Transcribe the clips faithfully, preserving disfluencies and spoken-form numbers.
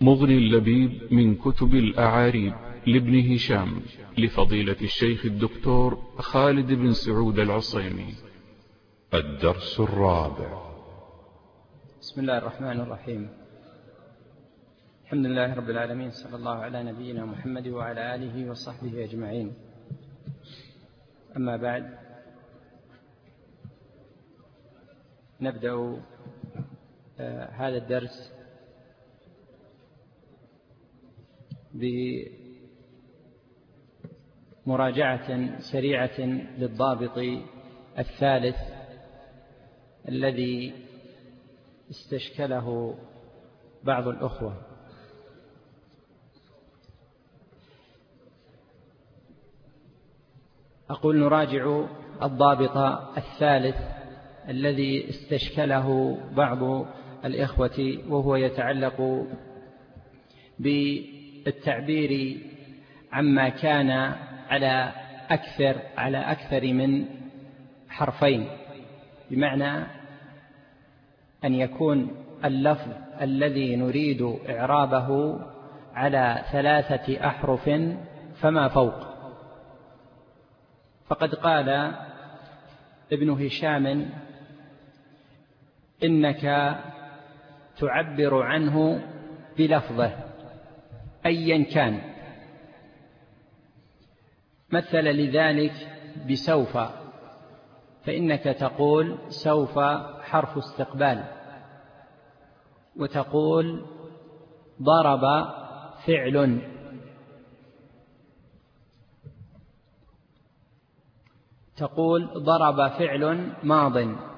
مغني اللبيب من كتب الأعاريب لابن هشام لفضيلة الشيخ الدكتور خالد بن سعود العصيمي. الدرس الرابع. بسم الله الرحمن الرحيم. الحمد لله رب العالمين، صلى الله على نبينا محمد وعلى آله وصحبه أجمعين. أما بعد، نبدأ آه هذا الدرس بمراجعة سريعة للضابط الثالث الذي استشكله بعض الأخوة. أقول نراجع الضابط الثالث الذي استشكله بعض الإخوة، وهو يتعلق بالتعبير عما كان على أكثر على أكثر من حرفين، بمعنى أن يكون اللفظ الذي نريد إعرابه على ثلاثة أحرف فما فوق. فقد قال ابن هشام: إنك تعبر عنه بلفظه أيا كان. مثل لذلك بسوف، فإنك تقول سوف حرف استقبال، وتقول ضرب فعل، تقول ضرب فعل ماض.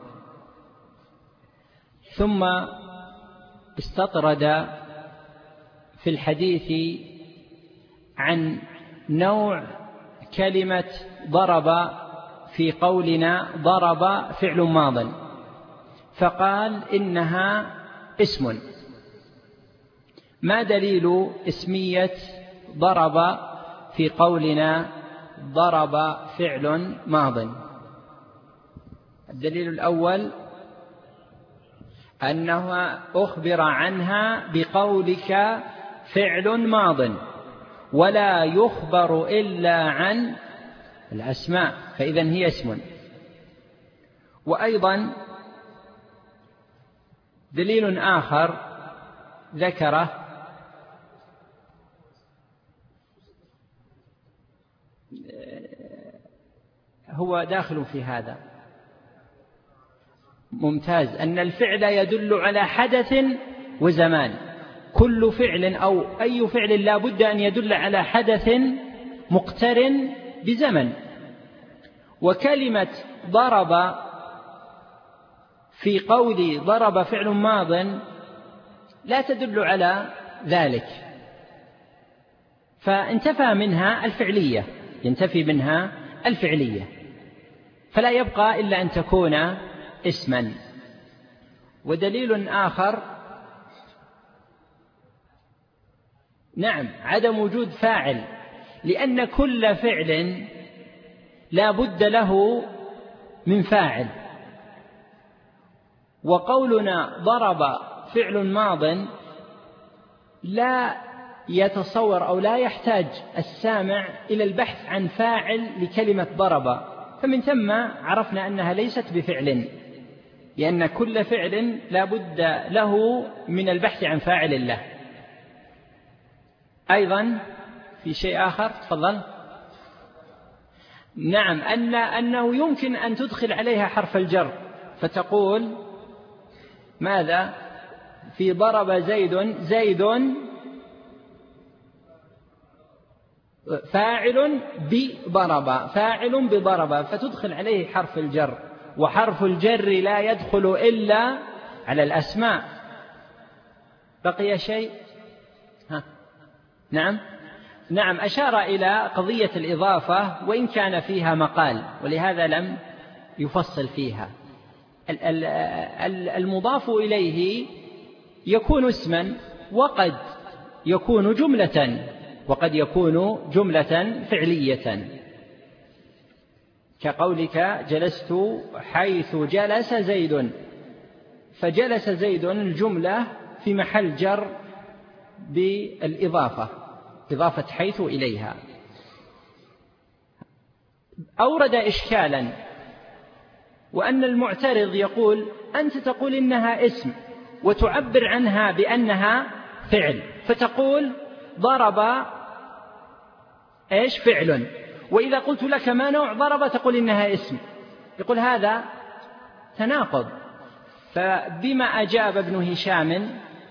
ثم استطرد في الحديث عن نوع كلمة ضرب في قولنا ضرب فعل ماض، فقال إنها اسم. ما دليل اسمية ضرب في قولنا ضرب فعل ماض؟ الدليل الأول أنها أخبر عنها بقولك فعل ماض، ولا يخبر إلا عن الأسماء، فإذا هي اسم. وأيضا دليل آخر ذكره هو داخل في هذا، ممتاز، أن الفعل يدل على حدث وزمان. كل فعل أو أي فعل لا بد أن يدل على حدث مقترن بزمن. وكلمة ضرب في قولي ضرب فعل ماض لا تدل على ذلك، فانتفى منها الفعلية، ينتفي منها الفعلية، فلا يبقى إلا أن تكون اسما. ودليل آخر، نعم، عدم وجود فاعل، لأن كل فعل لا بد له من فاعل. وقولنا ضرب فعل ماض لا يتصور أو لا يحتاج السامع إلى البحث عن فاعل لكلمة ضرب، فمن ثم عرفنا أنها ليست بفعل، لأن كل فعل لا بد له من البحث عن فاعل له. أيضا في شيء آخر، تفضل. نعم، أن أنه يمكن أن تدخل عليها حرف الجر، فتقول ماذا في ضرب زيد؟ زيد فاعل بضرب، فاعل بضرب، فتدخل عليه حرف الجر، وحرف الجر لا يدخل إلا على الأسماء. بقي شيء؟ ها. نعم نعم أشار إلى قضية الإضافة وإن كان فيها مقال، ولهذا لم يفصل فيها. المضاف إليه يكون اسما، وقد يكون جملة، وقد يكون جملة فعلية، كقولك جلست حيث جلس زيد، فجلس زيد الجملة في محل جر بالإضافة، إضافة حيث إليها. أورد إشكالا، وأن المعترض يقول أنت تقول إنها اسم وتعبر عنها بأنها فعل، فتقول ضرب إيش فعل، وإذا قلت لك ما نوع ضرب تقول إنها اسم. يقول هذا تناقض. فبما أجاب ابن هشام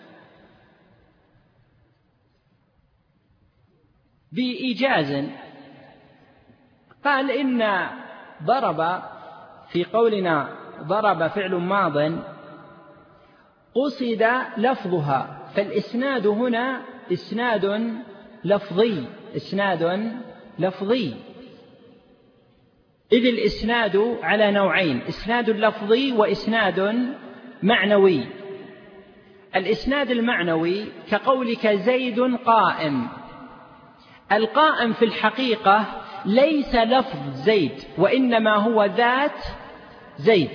بإيجاز، قال إن ضرب في قولنا ضرب فعل ماض قصد لفظها، فالإسناد هنا إسناد لفظي، إسناد لفظي، إذ الإسناد على نوعين: إسناد لفظي وإسناد معنوي. الإسناد المعنوي كقولك زيد قائم، القائم في الحقيقة ليس لفظ زيد وإنما هو ذات زيد،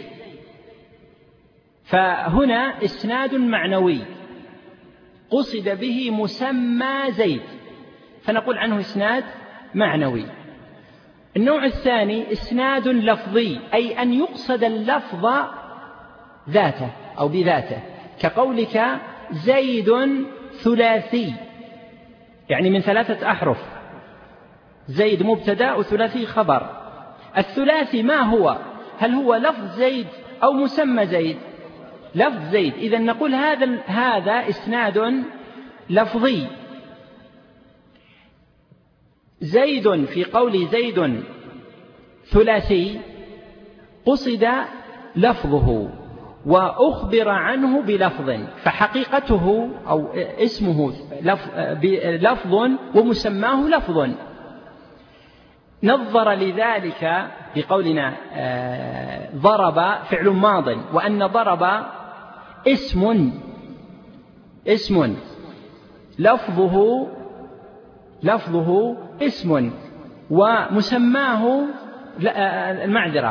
فهنا إسناد معنوي قصد به مسمى زيد، فنقول عنه إسناد معنوي. النوع الثاني إسناد لفظي، أي أن يقصد اللفظ ذاته أو بذاته، كقولك زيد ثلاثي، يعني من ثلاثة أحرف، زيد مبتدأ وثلاثي خبر. الثلاثي ما هو؟ هل هو لفظ زيد أو مسمى زيد؟ لفظ زيد. إذن نقول هذا هذا إسناد لفظي. زيد في قول زيد ثلاثي قصد لفظه وأخبر عنه بلفظ، فحقيقته أو اسمه لفظ ومسماه لفظ. نظر لذلك بقولنا ضرب فعل ماض، وأن ضرب اسم اسم لفظه لفظه اسم ومسماه المعذرة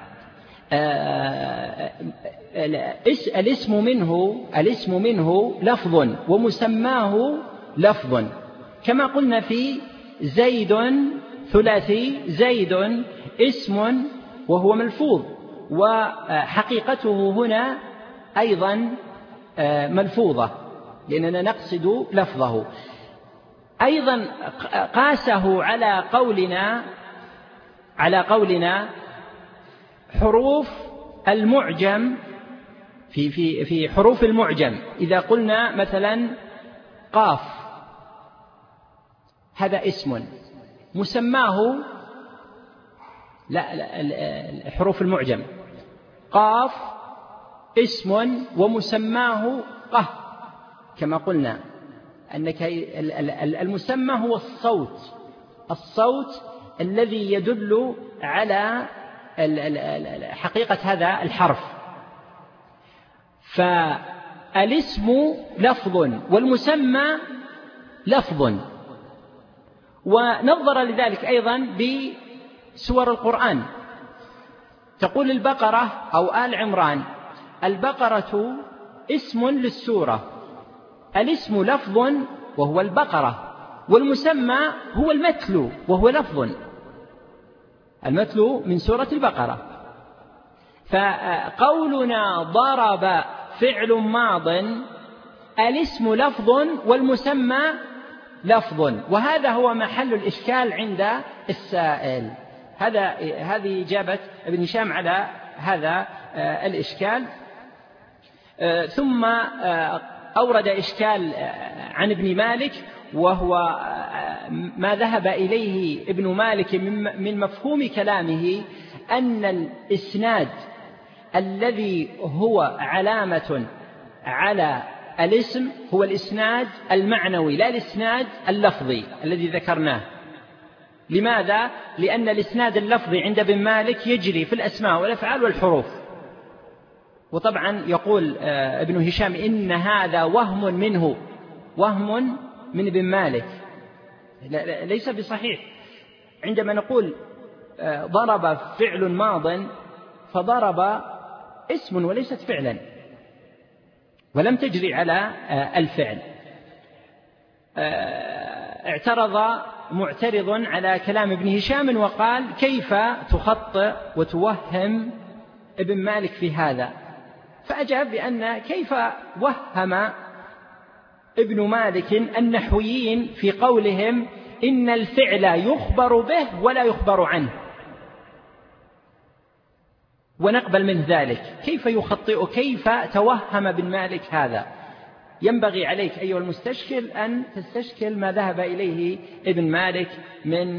الاسم منه الاسم منه لفظ ومسماه لفظ، كما قلنا في زيد ثلاثي، زيد اسم وهو ملفوظ، وحقيقته هنا أيضا ملفوظة لأننا نقصد لفظه. أيضا قاسه على قولنا على قولنا حروف المعجم في في في حروف المعجم، إذا قلنا مثلا قاف هذا اسم، مسماه لا, لا حروف المعجم قاف اسم ومسماه قه، كما قلنا أنك المسمى هو الصوت الصوت الذي يدل على حقيقة هذا الحرف. فالاسم لفظ والمسمى لفظ. ونظر لذلك أيضا بسور القرآن، تقول البقرة أو آل عمران، البقرة اسم للسورة، الاسم لفظ وهو البقرة، والمسمى هو المتلو وهو لفظ، المتلو من سورة البقرة. فقولنا ضرب فعل ماض الاسم لفظ والمسمى لفظ، وهذا هو محل الإشكال عند السائل. هذا هذه إجابة ابن هشام على هذا الإشكال. ثم أورد إشكال عن ابن مالك، وهو ما ذهب إليه ابن مالك من مفهوم كلامه أن الإسناد الذي هو علامة على الاسم هو الإسناد المعنوي لا الإسناد اللفظي الذي ذكرناه. لماذا؟ لأن الإسناد اللفظي عند ابن مالك يجري في الأسماء والأفعال والحروف. وطبعا يقول ابن هشام إن هذا وهم منه، وهم من ابن مالك، ليس بصحيح. عندما نقول ضرب فعل ماض فضرب اسم وليست فعلا ولم تجري على الفعل. اعترض معترض على كلام ابن هشام وقال: كيف تخطئ وتوهم ابن مالك في هذا؟ فأجاب بأن كيف وهم ابن مالك النحويين في قولهم إن الفعل يخبر به ولا يخبر عنه، ونقبل من ذلك. كيف يخطئ؟ كيف توهم ابن مالك هذا؟ ينبغي عليك أيها المستشكل أن تستشكل ما ذهب إليه ابن مالك من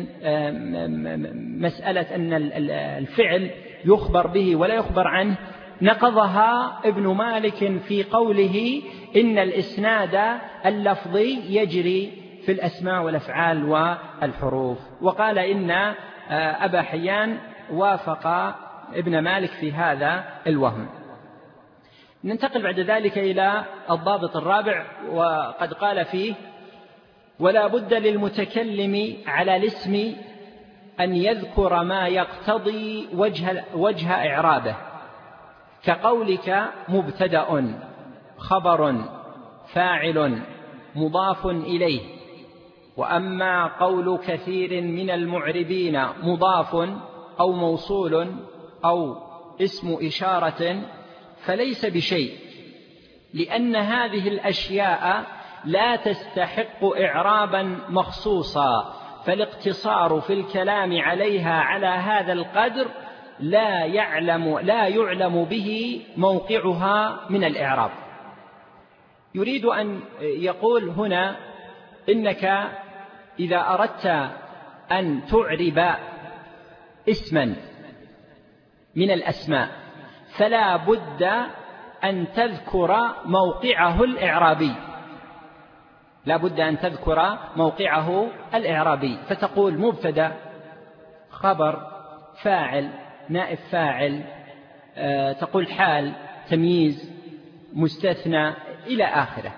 مسألة أن الفعل يخبر به ولا يخبر عنه. نقضها ابن مالك في قوله إن الإسناد اللفظي يجري في الأسماء والأفعال والحروف، وقال إن أبا حيان وافق ابن مالك في هذا الوهم. ننتقل بعد ذلك إلى الضابط الرابع، وقد قال فيه: ولا بد للمتكلم على الاسم أن يذكر ما يقتضي وجه, وجه إعرابه، كقولك مبتدأ خبر فاعل مضاف إليه. وأما قول كثير من المعربين مضاف أو موصول أو اسم إشارة فليس بشيء، لأن هذه الأشياء لا تستحق إعرابا مخصوصا، فالاقتصار في الكلام عليها على هذا القدر لا يعلم لا يعلم به موقعها من الإعراب. يريد أن يقول هنا إنك إذا أردت أن تعرب اسما من الأسماء فلا بد أن تذكر موقعه الإعرابي، لا بد أن تذكر موقعه الإعرابي، فتقول مبتدأ خبر فاعل نائب فاعل، أه تقول حال تمييز مستثنى إلى آخره،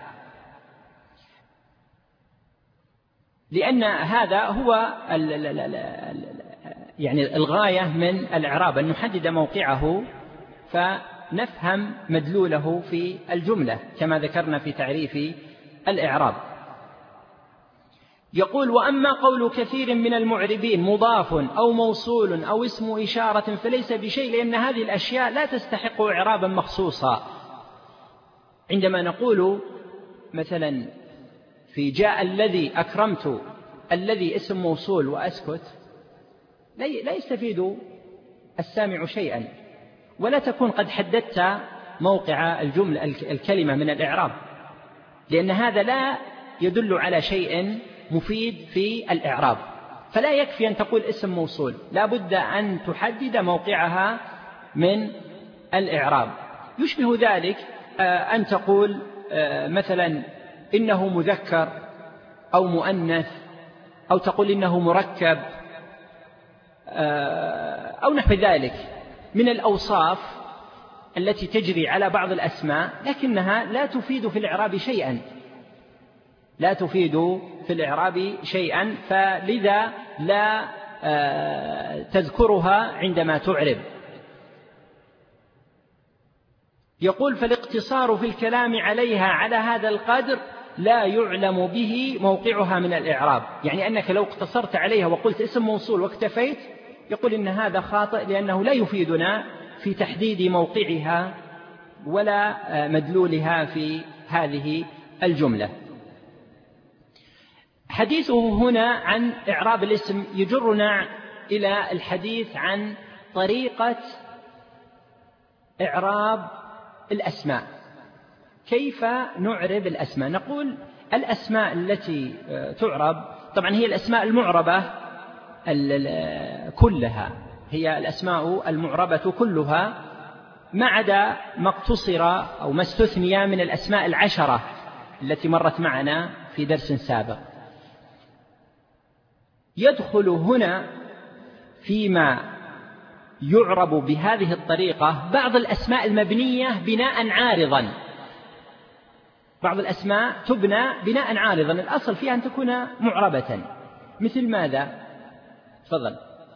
لأن هذا هو ال ال ال ال يعني الغاية من الإعراب، أن نحدد موقعه فنفهم مدلوله في الجملة كما ذكرنا في تعريف الإعراب. يقول: وأما قول كثير من المعربين مضاف أو موصول أو اسم إشارة فليس بشيء، لأن هذه الأشياء لا تستحق إعرابا مخصوصا. عندما نقول مثلا في جاء الذي أكرمت، الذي اسم موصول وأسكت، لا يستفيد السامع شيئا، ولا تكون قد حددت موقع الجملة الكلمة من الإعراب، لأن هذا لا يدل على شيء مفيد في الإعراب. فلا يكفي أن تقول اسم موصول، لا بد أن تحدد موقعها من الإعراب. يشبه ذلك أن تقول مثلا إنه مذكر أو مؤنث، أو تقول إنه مركب أو نحو ذلك من الأوصاف التي تجري على بعض الأسماء، لكنها لا تفيد في الإعراب شيئا، لا تفيد في الإعراب شيئا، فلذا لا تذكرها عندما تعرب. يقول: فالاقتصار في الكلام عليها على هذا القدر لا يعلم به موقعها من الإعراب، يعني أنك لو اقتصرت عليها وقلت اسم موصول واكتفيت، يقول إن هذا خاطئ، لأنه لا يفيدنا في تحديد موقعها ولا مدلولها في هذه الجملة. حديثه هنا عن إعراب الاسم يجرنا إلى الحديث عن طريقة إعراب الأسماء. كيف نعرب الأسماء؟ نقول الأسماء التي تعرب طبعا هي الأسماء المعربة كلها، هي الأسماء المعربة كلها ما عدا ما اقتصر أو ما استثني من الأسماء العشرة التي مرت معنا في درس سابق. يدخل هنا فيما يعرب بهذه الطريقة بعض الأسماء المبنية بناء عارضا، بعض الأسماء تبنى بناء عارضا، الأصل فيها أن تكون معربة. مثل ماذا؟ تفضل.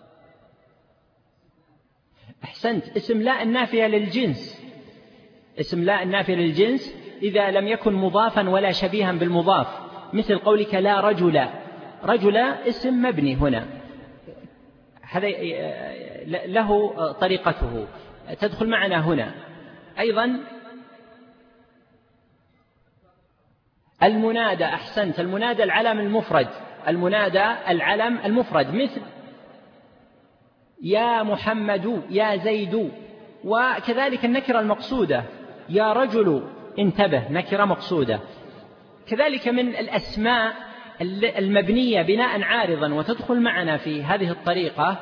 أحسنت. اسم لا النافية للجنس، اسم لا النافية للجنس إذا لم يكن مضافا ولا شبيها بالمضاف، مثل قولك لا رجل، رجل اسم مبني هنا، هذا له طريقته تدخل معنا هنا. أيضا المنادى، أحسنت، المنادى العلم المفرد، المنادى العلم المفرد مثل يا محمد، يا زيد. وكذلك النكرة المقصودة يا رجل، انتبه، نكرة مقصودة. كذلك من الأسماء المبنية بناء عارضا وتدخل معنا في هذه الطريقة،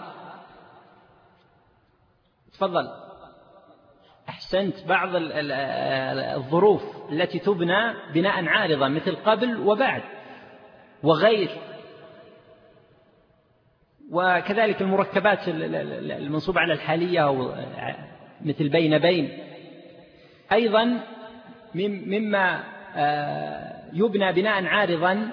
تفضل، أحسنت، بعض الظروف التي تبنى بناء عارضا مثل قبل وبعد وغير، وكذلك المركبات المنصوبة على الحالية مثل بين بين. أيضا مما يبنى بناء عارضا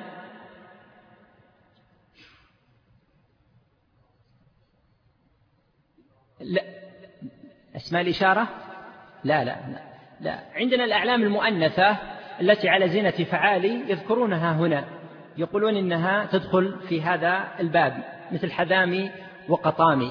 لا أسماء الإشارة، لا لا لا, لا. عندنا الأعلام المؤنثة التي على زينة فعالي يذكرونها هنا، يقولون إنها تدخل في هذا الباب مثل حذامي وقطامي.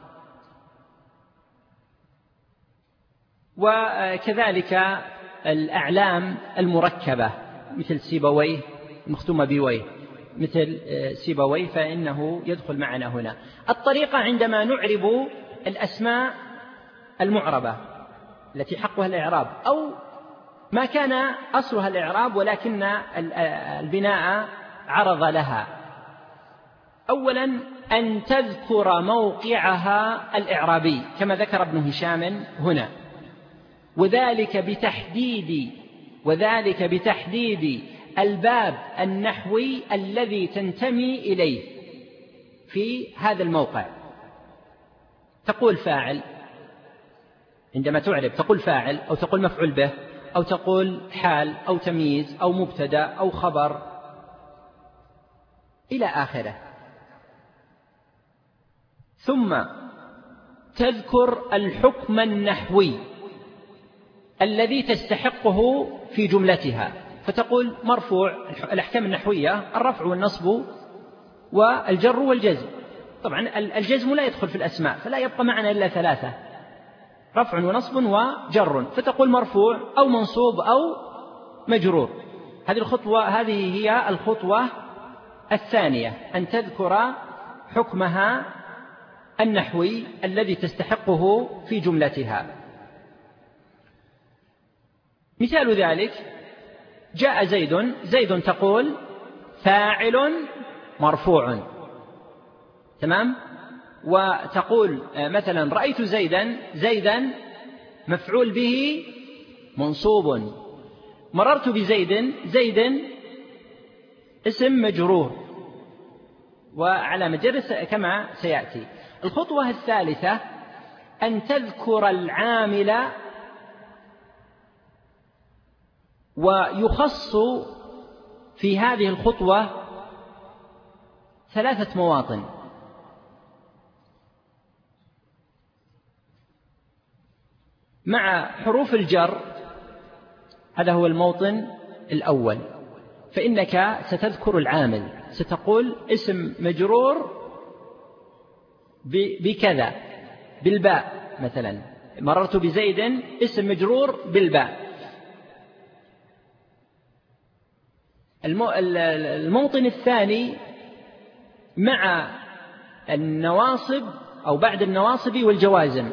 وكذلك الأعلام المركبة مثل سيبويه مختومة بويه، مثل سيبويه، فإنه يدخل معنا هنا. الطريقة عندما نعرب الأسماء المعربة التي حقها الإعراب أو ما كان أصلها الإعراب ولكن البناء عرض لها، أولا أن تذكر موقعها الإعرابي كما ذكر ابن هشام هنا، وذلك بتحديد وذلك بتحديد الباب النحوي الذي تنتمي إليه في هذا الموقع. تقول فاعل، عندما تعرب تقول فاعل أو تقول مفعول به أو تقول حال أو تمييز أو مبتدأ أو خبر إلى آخره. ثم تذكر الحكم النحوي الذي تستحقه في جملتها، فتقول مرفوع، الأحكام النحوية الرفع والنصب والجر والجزم. طبعا الجزم لا يدخل في الأسماء فلا يبقى معنا إلا ثلاثة، رفع ونصب وجر، فتقول مرفوع أو منصوب أو مجرور. هذه الخطوة هذه هي الخطوة الثانية، أن تذكر حكمها النحوي الذي تستحقه في جملتها. مثال ذلك جاء زيد، زيد تقول فاعل مرفوع، تمام، وتقول مثلا رأيت زيدا، زيدا مفعول به منصوب، مررت بزيد، زيد اسم مجرور وعلامة جر كما سيأتي. الخطوة الثالثة أن تذكر العامل، ويخص في هذه الخطوة ثلاثة مواطن. مع حروف الجر، هذا هو الموطن الأول، فإنك ستذكر العامل، ستقول اسم مجرور بكذا بالباء، مثلا مررت بزيد اسم مجرور بالباء. الموطن الثاني مع النواصب أو بعد النواصب والجوازم،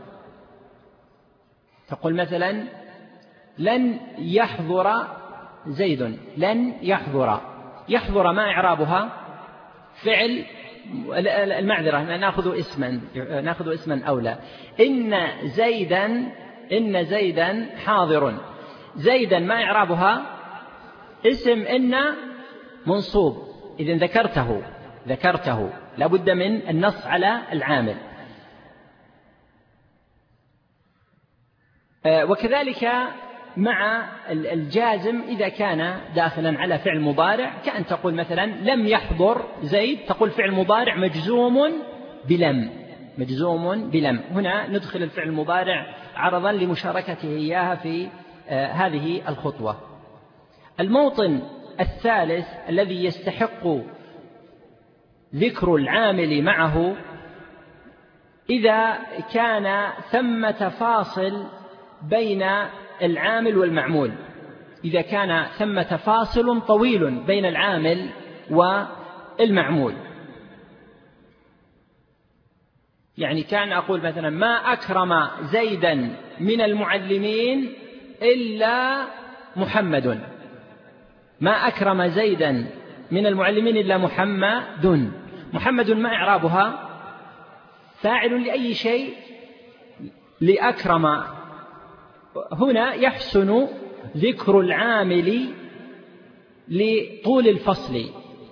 تقول مثلا لن يحضر زيد، لن يحضر، يحضر ما إعرابها؟ فعل، المعذرة نأخذ اسما، نأخذ اسما أولى. إن زيدا، إن زيدا حاضر، زيدا ما إعرابها؟ اسم إن منصوب، إذن ذكرته ذكرته لابد من النص على العامل. وكذلك مع الجازم إذا كان داخلا على فعل مضارع، كأن تقول مثلا لم يحضر زيد، تقول فعل مضارع مجزوم بلم، مجزوم بلم. هنا ندخل الفعل المضارع عرضا لمشاركته إياها في هذه الخطوة. الموطن الثالث الذي يستحق ذكر العامل معه إذا كان ثمة فاصل بين العامل والمعمول، إذا كان ثمة فاصل طويل بين العامل والمعمول. يعني كان أقول مثلا ما أكرم زيدا من المعلمين إلا محمد، ما أكرم زيدا من المعلمين إلا محمد. محمد ما إعرابها؟ فاعل لأي شيء؟ لأكرم. هنا يحسن ذكر العامل لطول الفصل،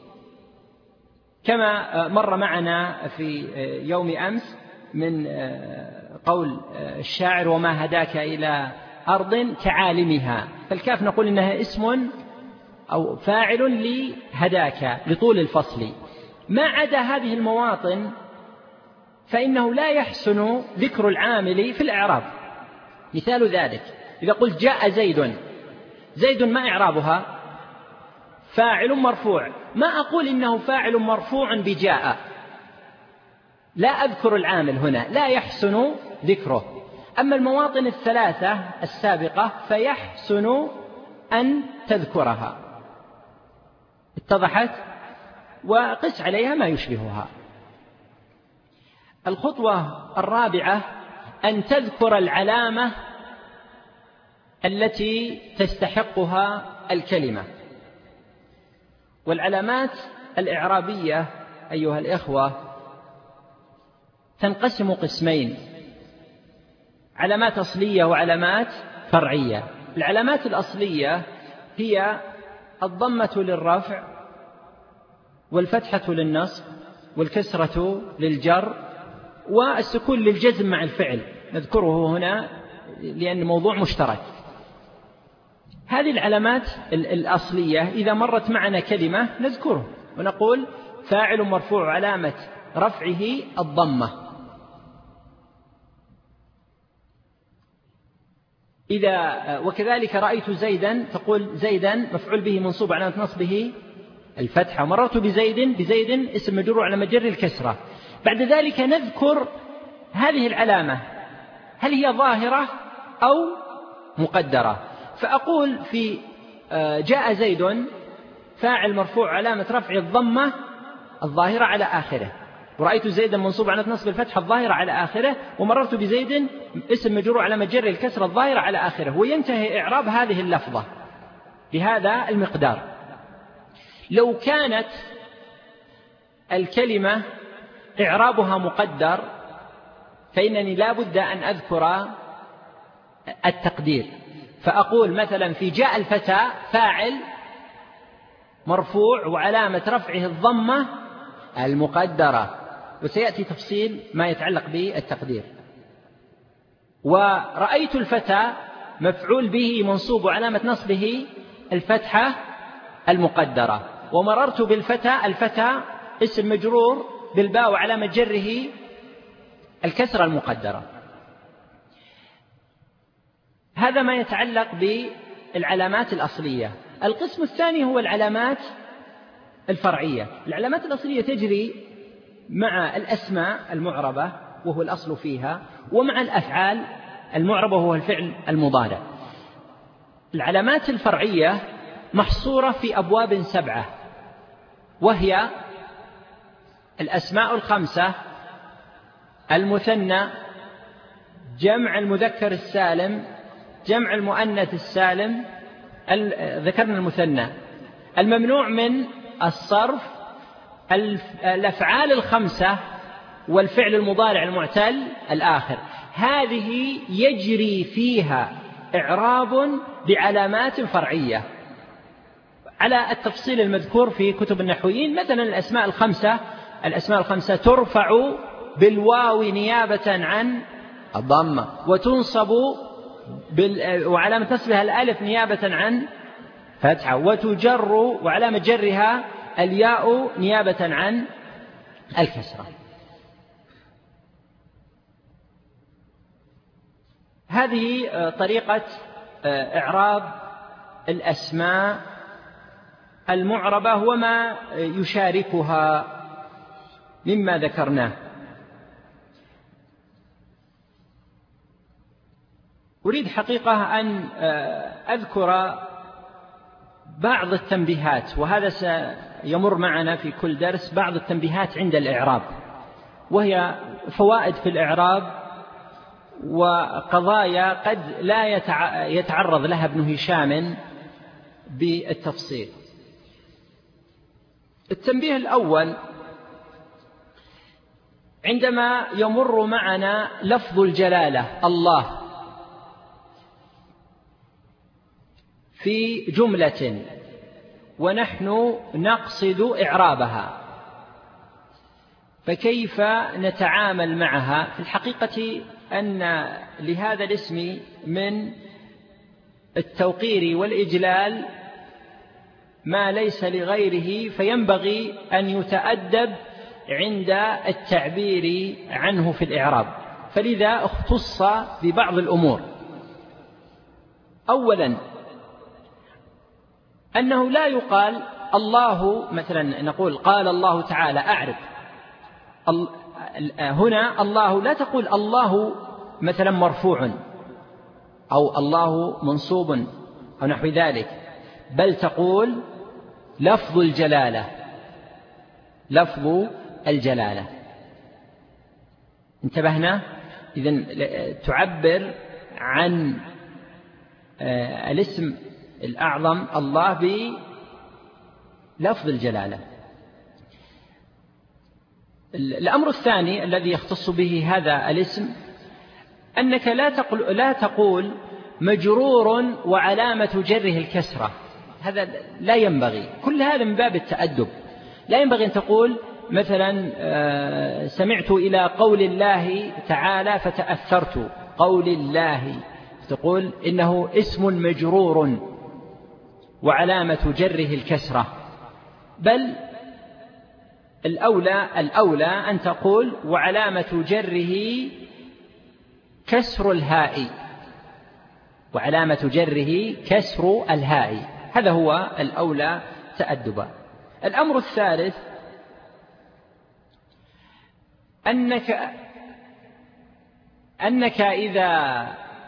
كما مر معنا في يوم أمس من قول الشاعر وما هداك إلى أرض كعالمها، فالكاف نقول إنها اسم أو فاعل لهداك لطول الفصل. ما عدا هذه المواطن فإنه لا يحسن ذكر العامل في الإعراب. مثال ذلك إذا قلت جاء زيد، زيد ما إعرابها؟ فاعل مرفوع. ما أقول إنه فاعل مرفوع بجاء، لا أذكر العامل هنا، لا يحسن ذكره. أما المواطن الثلاثة السابقة فيحسن أن تذكرها. اتضحت؟ وقس عليها ما يشبهها. الخطوة الرابعة أن تذكر العلامة التي تستحقها الكلمة. والعلامات الإعرابية أيها الإخوة تنقسم قسمين: علامات أصلية وعلامات فرعية. العلامات الأصلية هي الضمة للرفع والفتحة للنصب والكسرة للجر والسكون للجزم مع الفعل، نذكره هنا لأن موضوع مشترك. هذه العلامات الأصلية إذا مرت معنا كلمة نذكره ونقول فاعل مرفوع علامة رفعه الضمة. إذا وكذلك رأيت زيدا تقول زيدا مفعول به منصوب علامة نصبه الفتحة. مررت بزيد، بزيد اسم مجرور على مجر الكسرة. بعد ذلك نذكر هذه العلامة هل هي ظاهرة أو مقدرة. فأقول في جاء زيد فاعل مرفوع علامة رفع الضمة الظاهرة على آخره، ورأيت زيدا منصوب على نصب الفتحة الظاهرة على آخره، ومررت بزيد اسم مجرور على مجر الكسرة الظاهرة على آخره. وينتهي إعراب هذه اللفظة بهذا المقدار. لو كانت الكلمة إعرابها مقدر فإنني لا بد أن أذكر التقدير، فأقول مثلا في جاء الفتى فاعل مرفوع وعلامة رفعه الضمة المقدرة، وسيأتي تفصيل ما يتعلق بالتقدير. ورأيت الفتى مفعول به منصوب وعلامة نصبه الفتحة المقدرة. ومررت بالفتى، الفتى اسم مجرور بالباء وعلامة جره الكسرة المقدرة. هذا ما يتعلق بالعلامات الأصلية. القسم الثاني هو العلامات الفرعية. العلامات الأصلية تجري مع الأسماء المعربة وهو الأصل فيها، ومع الأفعال المعربة وهو الفعل المضارع. العلامات الفرعية محصورة في أبواب سبعة، وهي الأسماء الخمسة، المثنى، جمع المذكر السالم، جمع المؤنث السالم، ذكرنا المثنى، الممنوع من الصرف، الأفعال الخمسة، والفعل المضارع المعتل الآخر. هذه يجري فيها إعراب بعلامات فرعية على التفصيل المذكور في كتب النحويين. مثلا الأسماء الخمسة، الأسماء الخمسة ترفع بالواو نيابة عن الضمة، وتنصب بال... وعلامة نصبها الألف نيابة عن فتحة، وتجر وعلامة جرها الياء نيابة عن الكسرة. هذه طريقة إعراب الأسماء المعربة وما يشاركها مما ذكرناه. أريد حقيقة أن أذكر بعض التنبيهات، وهذا سيمر معنا في كل درس، بعض التنبيهات عند الإعراب، وهي فوائد في الإعراب وقضايا قد لا يتعرض لها ابن هشام بالتفصيل. التنبيه الأول: عندما يمر معنا لفظ الجلالة الله في جملة ونحن نقصد إعرابها، فكيف نتعامل معها؟ في الحقيقة أن لهذا الاسم من التوقير والإجلال ما ليس لغيره، فينبغي أن يتأدب عند التعبير عنه في الإعراب، فلذا اختص ببعض الأمور. أولا، أنه لا يقال الله، مثلا نقول قال الله تعالى أعرف، هنا الله لا تقول الله مثلا مرفوع أو الله منصوب أو نحو ذلك، بل تقول لفظ الجلالة، لفظ الجلالة. انتبهنا؟ إذن تعبر عن الاسم الأعظم الله بلفظ الجلالة. الأمر الثاني الذي يختص به هذا الاسم أنك لا تقول, لا تقول مجرور وعلامة جره الكسرة، هذا لا ينبغي، كل هذا من باب التأدب. لا ينبغي أن تقول مثلا سمعت إلى قول الله تعالى فتأثرت، قول الله، تقول إنه اسم مجرور وعلامة جره الكسرة، بل الأولى, الأولى أن تقول وعلامة جره كسر الهاء، وعلامة جره كسر الهاء، هذا هو الأولى تأدبا. الأمر الثالث أنك, أنك إذا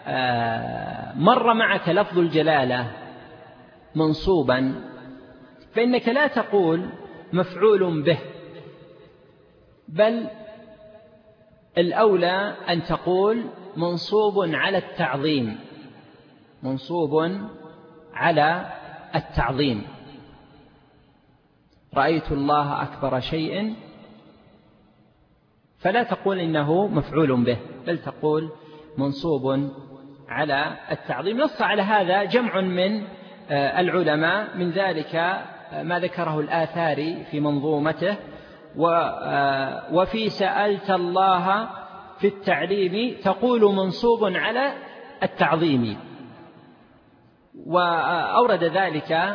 مر معك لفظ الجلالة منصوبا فإنك لا تقول مفعول به، بل الأولى أن تقول منصوب على التعظيم، منصوب على التعظيم. رأيت الله أكبر شيء، فلا تقول إنه مفعول به، بل تقول منصوب على التعظيم. نص على هذا جمع من العلماء، من ذلك ما ذكره الآثاري في منظومته، وفي سألت الله في التعليم تقول منصوب على التعظيم. وأورد ذلك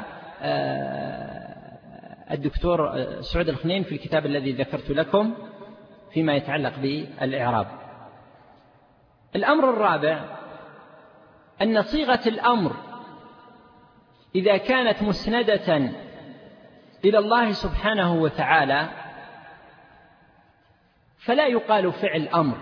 الدكتور سعود الخنين في الكتاب الذي ذكرت لكم فيما يتعلق بالإعراب. الأمر الرابع أن صيغة الأمر إذا كانت مسندة إلى الله سبحانه وتعالى فلا يقال فعل أمر،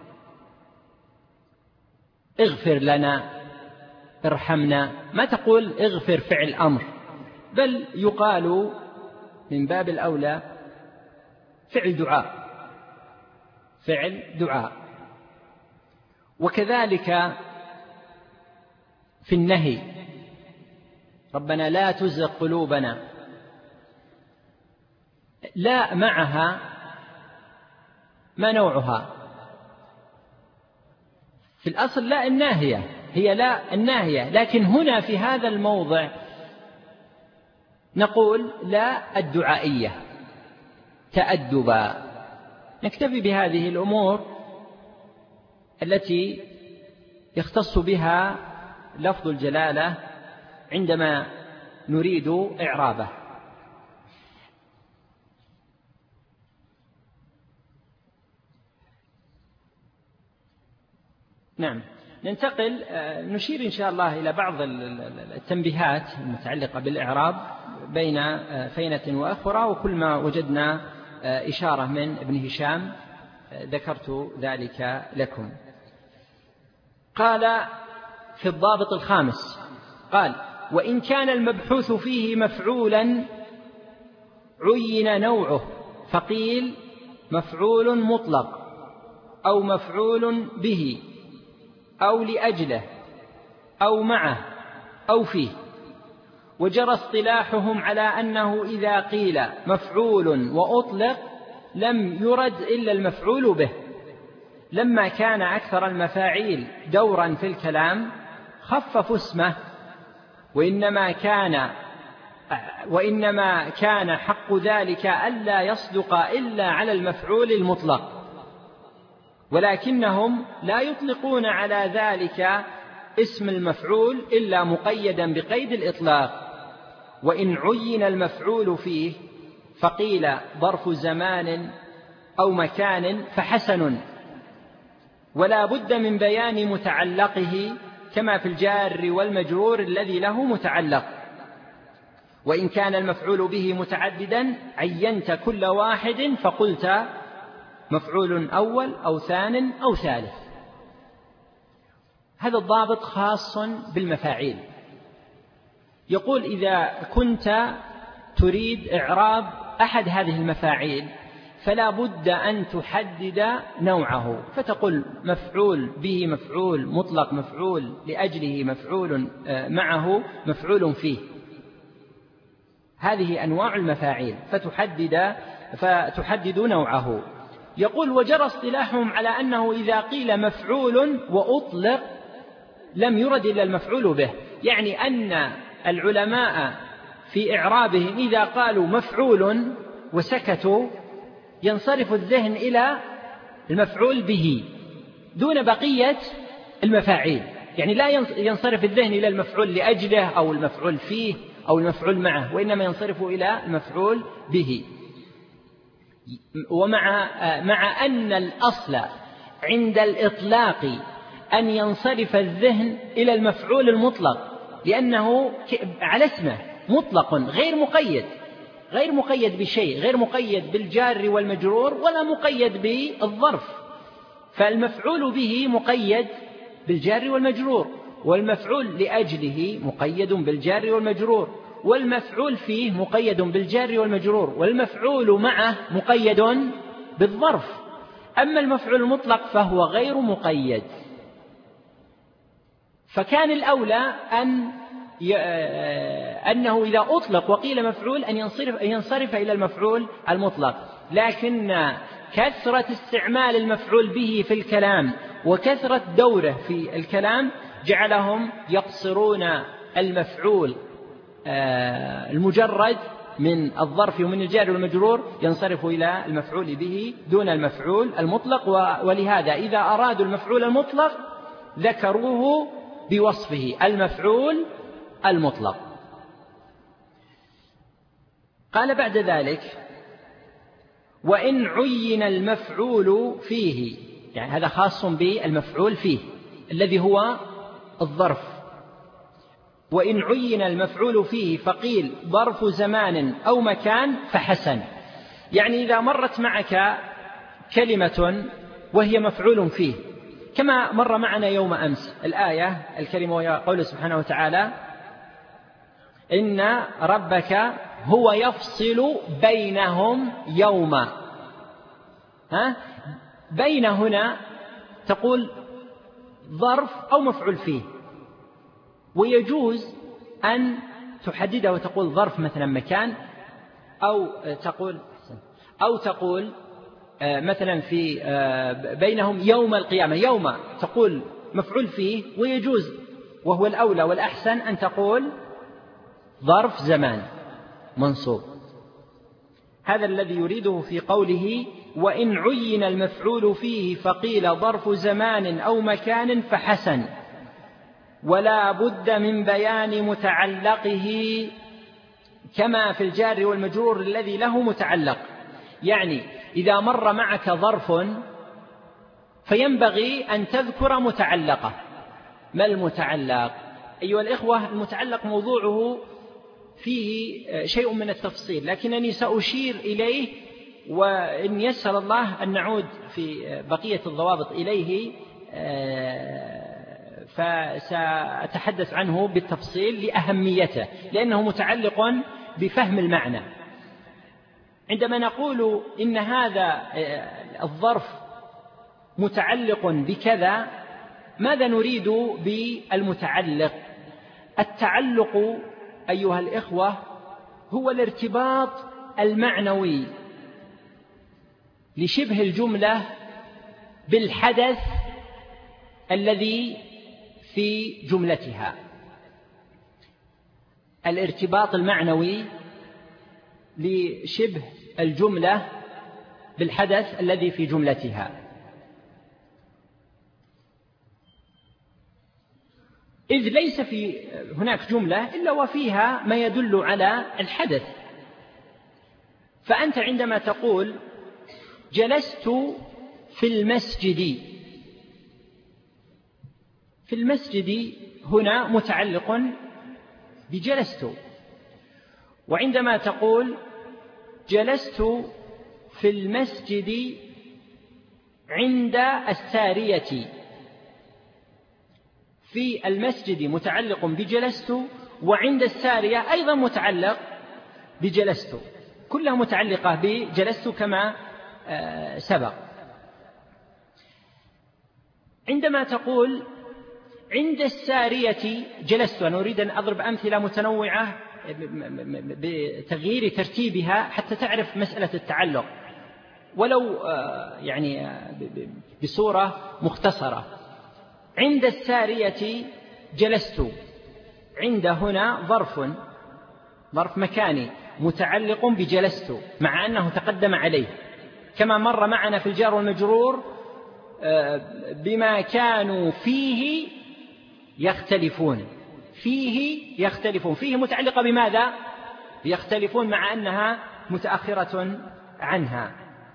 اغفر لنا، ارحمنا، ما تقول اغفر فعل أمر، بل يقال من باب الأولى فعل دعاء، فعل دعاء. وكذلك في النهي، ربنا لا تزغ قلوبنا، لا معها ما نوعها؟ في الأصل لا الناهية، هي لا الناهية، لكن هنا في هذا الموضع نقول لا الدعائية تأدبا. نكتفي بهذه الأمور التي يختص بها لفظ الجلالة عندما نريد إعرابه. نعم، ننتقل نشير إن شاء الله إلى بعض التنبيهات المتعلقة بالإعراب بين فينة وأخرى، وكل ما وجدنا إشارة من ابن هشام ذكرت ذلك لكم. قال في الضابط الخامس قال: وإن كان المبحوث فيه مفعولا عين نوعه، فقيل مفعول مطلق أو مفعول به أو لأجله أو معه أو فيه. وجرى اصطلاحهم على أنه إذا قيل مفعول وأطلق لم يرد إلا المفعول به، لما كان أكثر المفاعيل دورا في الكلام خففوا اسمه، وإنما كان وإنما كان حق ذلك ألا يصدق إلا على المفعول المطلق، ولكنهم لا يطلقون على ذلك اسم المفعول إلا مقيدا بقيد الإطلاق. وإن عين المفعول فيه فقيل ظرف زمان أو مكان فحسن، ولا بد من بيان متعلقه كما في الجار والمجرور الذي له متعلق. وإن كان المفعول به متعددا عينت كل واحد فقلت مفعول أول أو ثان أو ثالث. هذا الضابط خاص بالمفاعيل. يقول: إذا كنت تريد إعراب أحد هذه المفاعيل فلا بد أن تحدد نوعه، فتقول مفعول به، مفعول مطلق، مفعول لأجله، مفعول معه، مفعول فيه. هذه أنواع المفاعيل، فتحدد فتحدد نوعه. يقول: وجرى اصطلاحهم على أنه إذا قيل مفعول وأطلق لم يرد إلا المفعول به، يعني أن العلماء في إعرابهم إذا قالوا مفعول وسكتوا ينصرف الذهن إلى المفعول به دون بقية المفاعيل، يعني لا ينصرف الذهن إلى المفعول لأجله أو المفعول فيه أو المفعول معه، وإنما ينصرف إلى المفعول به. ومع مع أن الأصل عند الإطلاق أن ينصرف الذهن إلى المفعول المطلق، لأنه على اسمه مطلق غير مقيد، غير مقيد بشيء، غير مقيد بالجار والمجرور ولا مقيد بالظرف، فالمفعول به مقيد بالجار والمجرور، والمفعول لأجله مقيد بالجار والمجرور، والمفعول فيه مقيد بالجار والمجرور، والمفعول معه مقيد بالظرف. أما المفعول المطلق فهو غير مقيد، فكان الأولى أن أنه إذا أطلق وقيل مفعول أن ينصرف, أن ينصرف إلى المفعول المطلق، لكن كثرة استعمال المفعول به في الكلام وكثرة دوره في الكلام جعلهم يقصرون المفعول المجرد من الظرف ومن الجار والمجرور، ينصرف إلى المفعول به دون المفعول المطلق. ولهذا إذا أرادوا المفعول المطلق ذكروه بوصفه المفعول المطلق. قال بعد ذلك: وإن عين المفعول فيه، يعني هذا خاص بالمفعول فيه الذي هو الظرف. وإن عين المفعول فيه فقيل ظرف زمان أو مكان فحسن، يعني إذا مرت معك كلمة وهي مفعول فيه، كما مر معنا يوم أمس الآية الكريمة وهي قوله سبحانه وتعالى: إن ربك هو يفصل بينهم يوما. ها؟ بين هنا تقول ظرف أو مفعول فيه، ويجوز أن تحدده وتقول ظرف مثلا مكان، أو تقول أو تقول مثلا في بينهم يوم القيامة، يوم تقول مفعول فيه، ويجوز وهو الأولى والأحسن أن تقول ظرف زمان منصوب. هذا الذي يريده في قوله: وإن عين المفعول فيه فقيل ظرف زمان أو مكان فحسن، ولا بد من بيان متعلقه كما في الجار والمجرور الذي له متعلق. يعني إذا مر معك ظرف فينبغي أن تذكر متعلقه، ما المتعلق؟ أيها الإخوة، المتعلق موضوعه فيه شيء من التفصيل، لكنني سأشير إليه، وإن يسر الله أن نعود في بقية الضوابط إليه فسأتحدث عنه بالتفصيل لأهميته، لأنه متعلق بفهم المعنى. عندما نقول إن هذا الظرف متعلق بكذا، ماذا نريد بالمتعلق؟ التعلق أيها الإخوة هو الارتباط المعنوي لشبه الجملة بالحدث الذي في جملتها. الارتباط المعنوي لشبه الجملة بالحدث الذي في جملتها. إذ ليس في هناك جملة إلا وفيها ما يدل على الحدث. فأنت عندما تقول جلست في المسجد، في المسجد هنا متعلق بجلست. وعندما تقول جلست في المسجد عند السارية، في المسجد متعلق بجلست، وعند السارية أيضا متعلق بجلست، كلها متعلقة بجلست كما سبق. عندما تقول عند السارية جلست، أنا أريد أن أضرب أمثلة متنوعة بتغيير ترتيبها حتى تعرف مسألة التعلق، ولو يعني بصورة مختصرة. عند السارية جلست، عند هنا ظرف ظرف مكاني متعلق بجلست، مع أنه تقدم عليه، كما مر معنا في الجار والمجرور بما كانوا فيه يختلفون. فيه يختلفون، فيه متعلقة بماذا؟ يختلفون، مع أنها متأخرة عنها.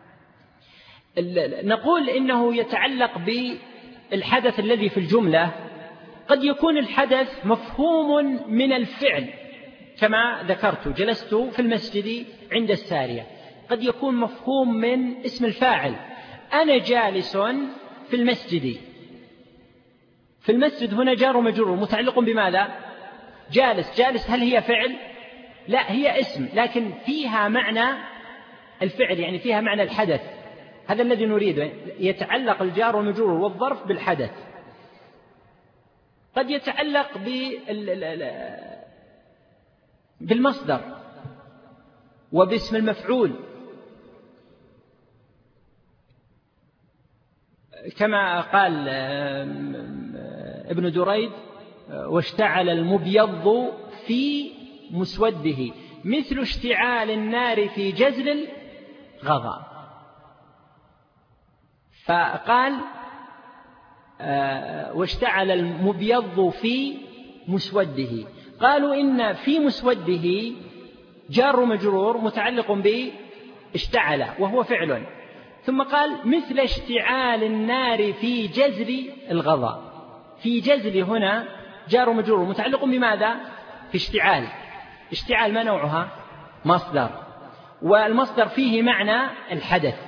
نقول إنه يتعلق بالحدث الذي في الجملة. قد يكون الحدث مفهوم من الفعل كما ذكرت، جلست في المسجد عند السارية. قد يكون مفهوم من اسم الفاعل، أنا جالس في المسجد. في المسجد هنا جار ومجرور متعلق بماذا؟ جالس. جالس هل هي فعل؟ لا، هي اسم، لكن فيها معنى الفعل، يعني فيها معنى الحدث. هذا الذي نريده، يتعلق الجار والمجرور والظرف بالحدث. قد يتعلق بالمصدر وباسم المفعول، كما قال ابن دريد واشتعل المبيض في مسوده مثل اشتعال النار في جزل الغضا. فقال واشتعل المبيض في مسوده، قالوا إن في مسوده جار مجرور متعلق باشتعل وهو فعل، ثم قال مثل اشتعال النار في جزل الغضا. في جزل هنا جار مجرور متعلق بماذا؟ في اشتعال. اشتعال ما نوعها؟ مصدر، والمصدر فيه معنى الحدث،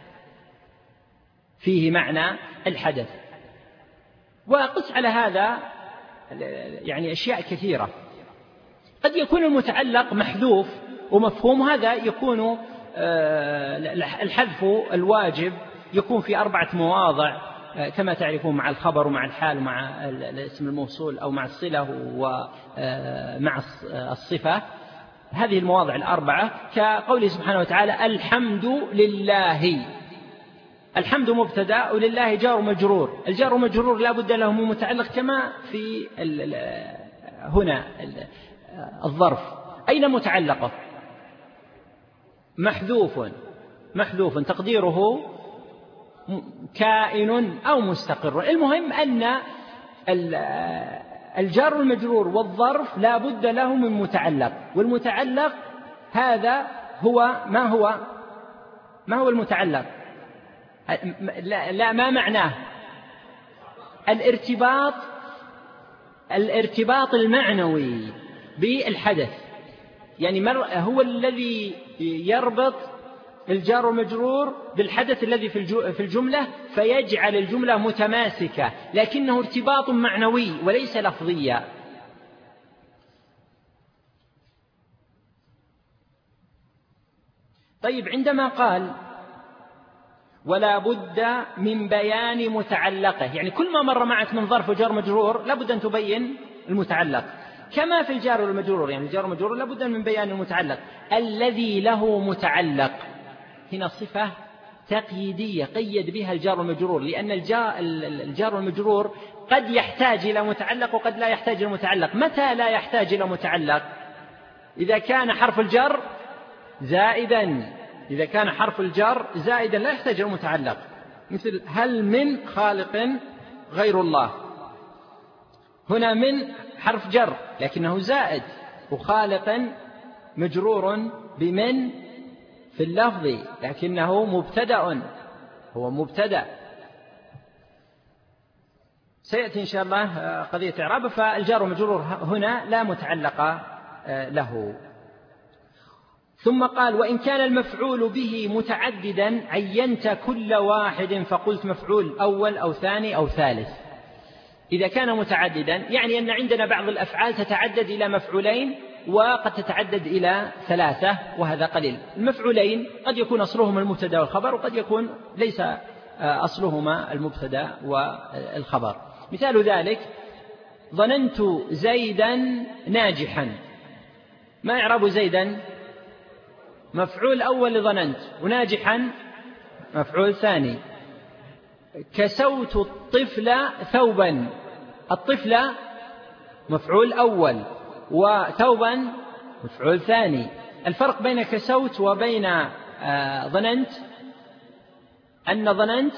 فيه معنى الحدث. وقس على هذا يعني أشياء كثيرة. قد يكون المتعلق محذوف ومفهوم، هذا يكون الحذف الواجب يكون في أربعة مواضع كما تعرفون، مع الخبر ومع الحال ومع الاسم الموصول أو مع الصلة ومع الصفة. هذه المواضع الأربعة كقوله سبحانه وتعالى الحمد لله. الحمد مبتدأ ولله جار مجرور. الجار مجرور لا بد له من متعلق كما في هنا الظرف. أين متعلقه؟ محذوف. محذوف تقديره كائن أو مستقر. المهم أن الجار المجرور والظرف لا بد له من متعلق، والمتعلق هذا هو ما هو ما هو المتعلق؟ لا, لا ما معناه؟ الارتباط الارتباط المعنوي بالحدث، يعني هو الذي يربط الجار والمجرور بالحدث الذي في الجملة فيجعل الجملة متماسكة، لكنه ارتباط معنوي وليس لفظيا. طيب، عندما قال ولا بد من بيان متعلقه، يعني كل ما مر معك من ظرف وجار مجرور لا بد أن تبين المتعلق، كما في الجار والمجرور، يعني الجار والمجرور لا بد من بيان المتعلق الذي له متعلق. هنا صفة تقييدية قيد بها الجار والمجرور، لأن الجار والمجرور قد يحتاج إلى متعلق وقد لا يحتاج إلى متعلق. متى لا يحتاج إلى متعلق؟ إذا كان حرف الجر زائدا، إذا كان حرف الجر زائدا لا يحتاج إلى متعلق، مثل هل من خالق غير الله. هنا من حرف جر لكنه زائد، وخالق مجرور بمن في اللفظ لكنه مبتدأ، هو مبتدأ. سيأتي إن شاء الله قضية إعراب. فالجار والمجرور هنا لا متعلق له. ثم قال وإن كان المفعول به متعددا عينت كل واحد فقلت مفعول أول أو ثاني أو ثالث. إذا كان متعددا يعني أن عندنا بعض الأفعال تتعدد إلى مفعولين وقد تتعدد إلى ثلاثة، وهذا قليل. المفعولين قد يكون أصلهما المبتدأ والخبر، وقد يكون ليس أصلهما المبتدأ والخبر. مثال ذلك ظننت زيدا ناجحا. ما إعراب زيدا؟ مفعول أول لظننت، وناجحا مفعول ثاني. كسوت الطفل ثوبا، الطفل مفعول أول وثوبا مفعول ثاني. الفرق بين كسوت وبين ظننت أن ظننت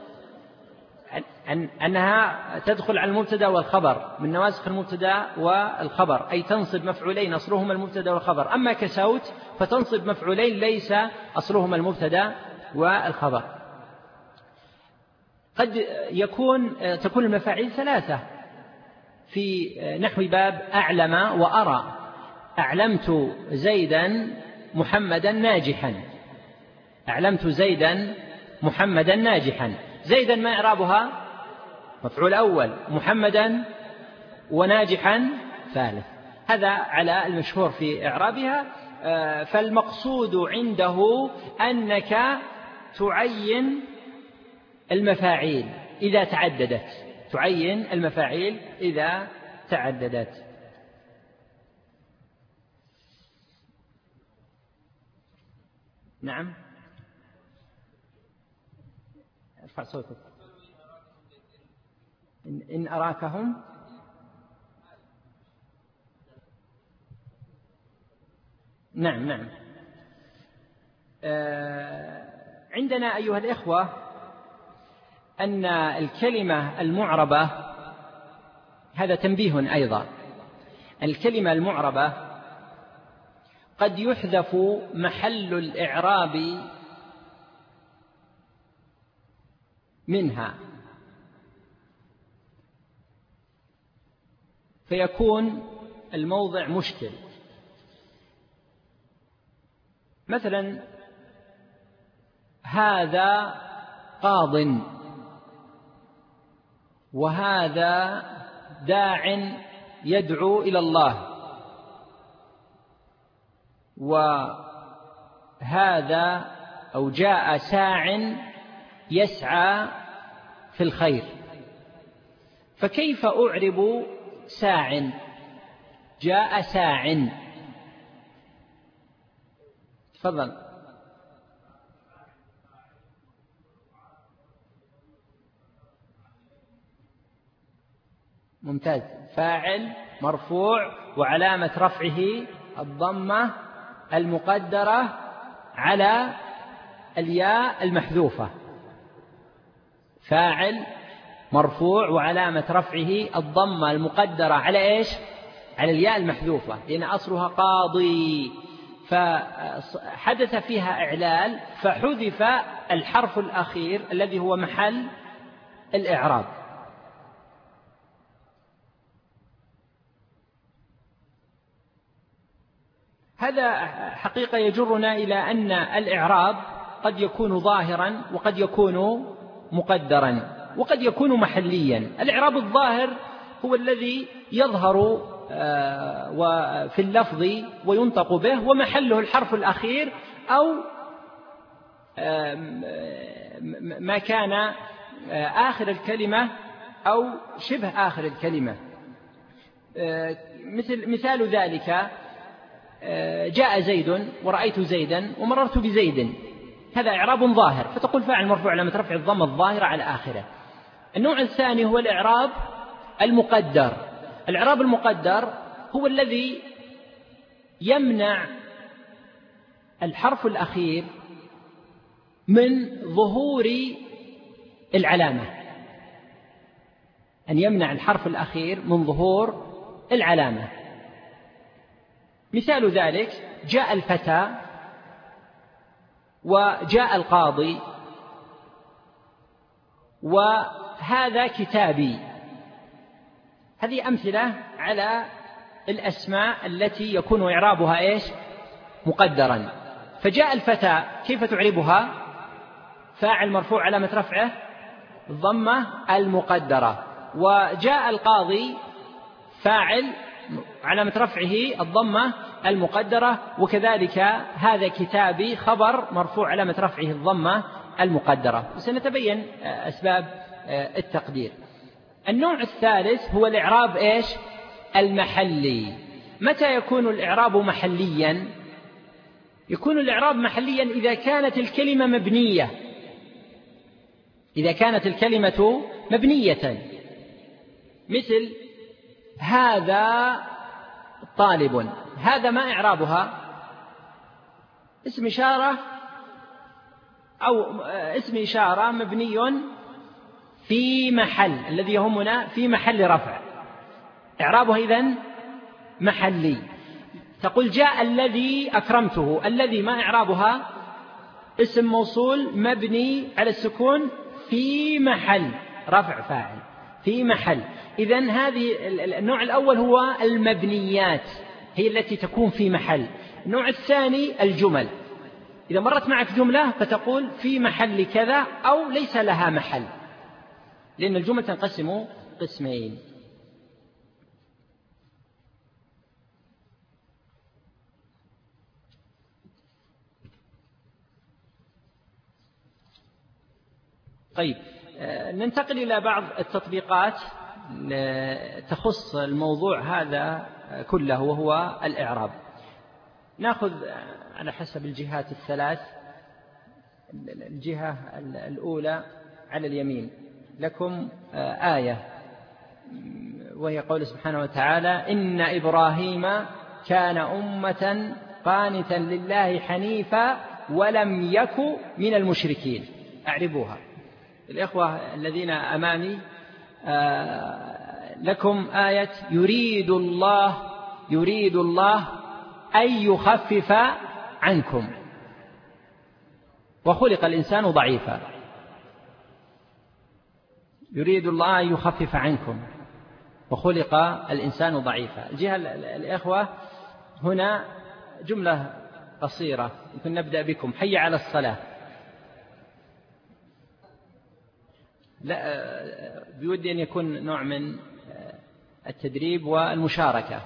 أن أنها تدخل على المبتدأ والخبر من نواسخ المبتدأ والخبر، أي تنصب مفعولين أصلهما المبتدأ والخبر. أما كسوت فتنصب مفعولين ليس أصلهما المبتدأ والخبر. قد يكون تكون المفاعيل ثلاثة في نحو باب أعلم وأرى. أعلمت زيدا محمدا ناجحا، أعلمت زيدا محمدا ناجحا. زيدا ما إعرابها؟ مفعول أول، محمدا وناجحا ثالث. هذا على المشهور في إعرابها. فالمقصود عنده أنك تعين المفاعيل إذا تعددت، تعين المفاعيل إذا تعددت. نعم، ارفع صوتك. إن أراكهم نعم نعم. آه عندنا أيها الإخوة أن الكلمة المعربة، هذا تنبيه أيضا، الكلمة المعربة قد يحذف محل الإعراب منها فيكون الموضع مشكل. مثلا هذا قاض، وهذا داع يدعو إلى الله، وهذا أو جاء ساع يسعى في الخير. فكيف أعرب ساع؟ جاء ساع. تفضل. ممتاز. فاعل مرفوع وعلامة رفعه الضمة المقدرة على الياء المحذوفة. فاعل مرفوع وعلامة رفعه الضمة المقدرة على إيش؟ على الياء المحذوفة، لأن أصلها قاضي، فحدث فيها إعلال فحذف الحرف الأخير الذي هو محل الإعراب. هذا حقيقة يجرنا إلى أن الإعراب قد يكون ظاهرا وقد يكون مقدرا وقد يكون محليا. الإعراب الظاهر هو الذي يظهر في اللفظ وينطق به ومحله الحرف الأخير أو ما كان آخر الكلمة أو شبه آخر الكلمة. مثل مثال ذلك جاء زيد ورأيت زيدا ومررت بزيد، هذا إعراب ظاهر فتقول فاعل مرفوع علامة رفع الضمة الظاهرة على آخره. النوع الثاني هو الإعراب المقدر. الإعراب المقدر هو الذي يمنع الحرف الأخير من ظهور العلامة، أن يمنع الحرف الأخير من ظهور العلامة. مثال ذلك جاء الفتى وجاء القاضي وهذا كتابي. هذه أمثلة على الأسماء التي يكون إعرابها إيش؟ مقدرا. فجاء الفتى كيف تعربها؟ فاعل مرفوع علامة رفعه الضمة المقدرة. وجاء القاضي فاعل علامة رفعه الضمة المقدرة. وكذلك هذا كتابي خبر مرفوع علامة رفعه الضمة المقدرة. وسنتبين أسباب التقدير. النوع الثالث هو الإعراب إيش؟ المحلي. متى يكون الإعراب محليا؟ يكون الإعراب محليا إذا كانت الكلمة مبنية، إذا كانت الكلمة مبنية، مثل هذا طالب. هذا ما إعرابها؟ اسم إشارة أو اسم إشارة مبني في محل، الذي يهمنا في محل رفع، إعرابها إذن محلي. تقول جاء الذي أكرمته. الذي ما إعرابها؟ اسم موصول مبني على السكون في محل رفع فاعل في محل. إذن هذه النوع الأول هو المبنيات، هي التي تكون في محل. النوع الثاني الجمل، إذا مرت معك جملة فتقول في محل كذا أو ليس لها محل، لأن الجمل تنقسم قسمين. طيب، ننتقل إلى بعض التطبيقات تخص الموضوع هذا كله وهو الإعراب. نأخذ على حسب الجهات الثلاث. الجهة الأولى على اليمين لكم آية، وهي قول سبحانه وتعالى: إن إبراهيم كان أمة قانتا لله حنيفا ولم يك من المشركين. أعربوها. الإخوة الذين أمامي لكم آية: يريد الله يريد الله أن يخفف عنكم وخلق الإنسان ضعيفا. يريد الله أن يخفف عنكم وخلق الإنسان ضعيفا. الجهة الإخوة هنا جملة قصيرة، يمكن نبدأ بكم: حي على الصلاة. لا، بودي أن يكون نوع من التدريب والمشاركة.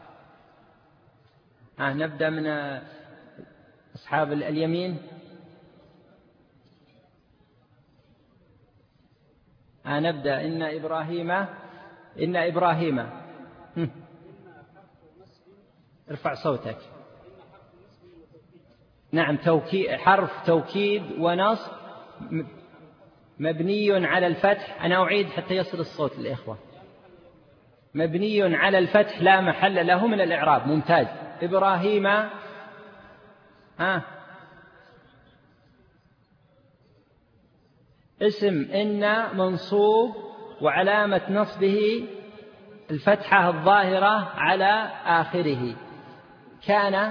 آه نبدأ من أصحاب اليمين. آه نبدأ. إن إبراهيم إن إبراهيم ارفع صوتك. نعم، توكيد، حرف توكيد ونصب مبني على الفتح. أنا أعيد حتى يصل الصوت للإخوة. مبني على الفتح لا محل له من الإعراب. ممتاز. إبراهيم ها اسم إن منصوب وعلامة نصبه الفتحة الظاهرة على آخره. كان